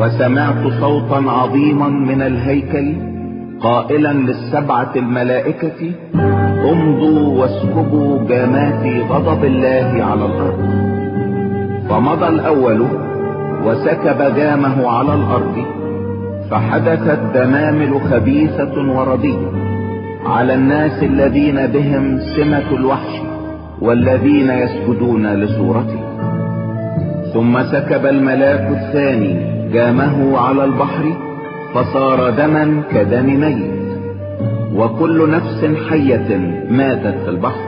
وسمعت صوتا عظيما من الهيكل قائلا للسبعة الملائكة: امضوا واسكبوا جامات غضب الله على الارض. فمضى الاول وسكب جامه على الارض، فحدثت دمامل خبيثة وردية على الناس الذين بهم سمة الوحش والذين يسجدون لصورته. ثم سكب الملاك الثاني جامه على البحر، فصار دما كدم ميت، وكل نفس حية ماتت في البحر.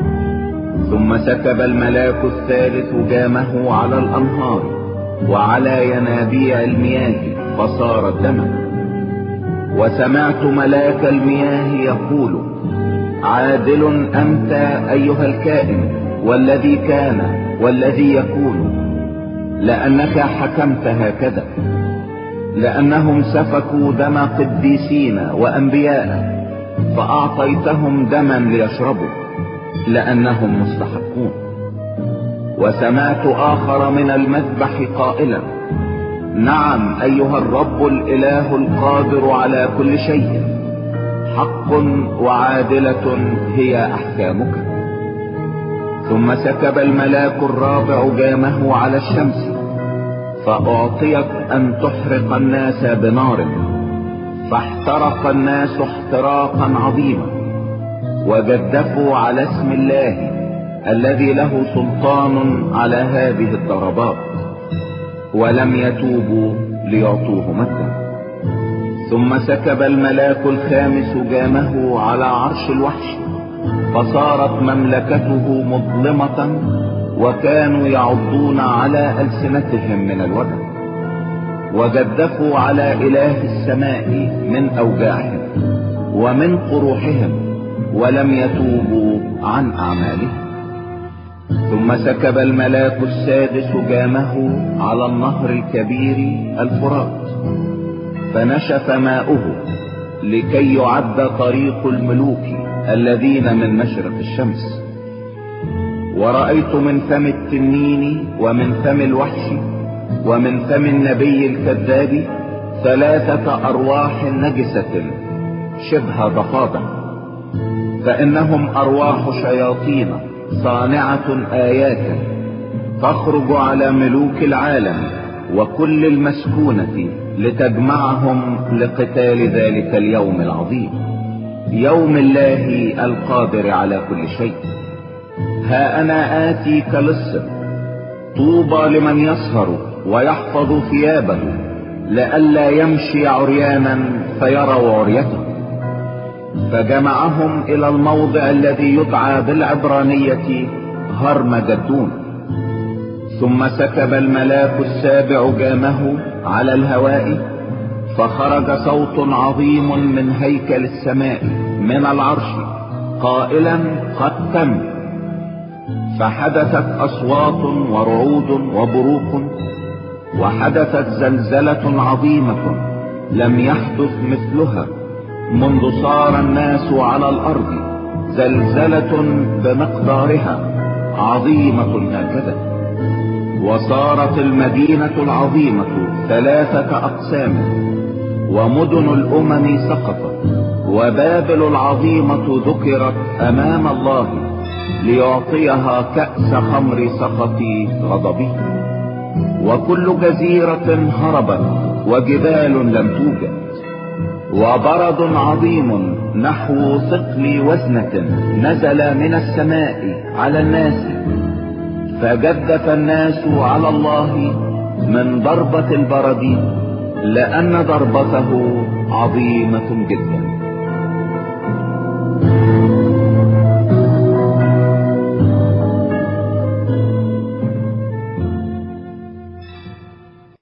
ثم سكب الملاك الثالث جامه على الأنهار وعلى ينابيع المياه، فصارت دما. وسمعت ملاك المياه يقول: عادل أنت أيها الكائن والذي كان والذي يكون، لأنك حكمت هكذا، لأنهم سفكوا دم قديسين وأنبياء فأعطيتهم دما ليشربوا، لأنهم مستحقون. وسمعت آخر من المذبح قائلا: نعم أيها الرب الإله القادر على كل شيء، حق وعادلة هي أحكامك. ثم سكب الملاك الرابع جامه على الشمس، فأعطيت أن تحرق الناس بنار، فاحترق الناس احتراقا عظيما، وجدفوا على اسم الله الذي له سلطان على هذه الضربات، ولم يتوبوا ليعطوه مجدا. ثم سكب الملاك الخامس جامه على عرش الوحش، فصارت مملكته مظلمة، وكانوا يعضون على ألسنتهم من الوجع، وجدفوا على إله السماء من أوجاعهم ومن قروحهم، ولم يتوبوا عن أعمالهم. ثم سكب الملاك السادس جامه على النهر الكبير الفرات، فنشف ماؤه لكي يعد طريق الملوك الذين من مشرق الشمس. ورأيت من فم التنين ومن فم الوحش ومن فم النبي الكذاب 3 أرواح نجسة شبه ضفادع، فإنهم أرواح شياطين صانعة آيات، تخرج على ملوك العالم وكل المسكونة لتجمعهم لقتال ذلك اليوم العظيم، يوم الله القادر على كل شيء. ها أنا آتي كلص، طوبى لمن يسهر ويحفظ ثيابه لئلا يمشي عريانا فيروا عريته. فجمعهم إلى الموضع الذي يدعى بالعبرانية هرمجدون. ثم سكب الملاك السابع جامه على الهواء، فخرج صوت عظيم من هيكل السماء من العرش قائلا: قد تم. فحدثت أصوات ورعود وبروق، وحدثت زلزلة عظيمة لم يحدث مثلها منذ صار الناس على الأرض، زلزلة بمقدارها عظيمة هكذا. وصارت المدينة العظيمة 3 أقسام، ومدن الأمم سقطت، وبابل العظيمة ذكرت أمام الله ليعطيها كأس خمر سخط غضبه. وكل جزيرة هربت، وجبال لم توجد، وبرد عظيم نحو ثقل وزنة نزل من السماء على الناس، فجدف الناس على الله من ضربة البرد، لأن ضربته عظيمة جدا.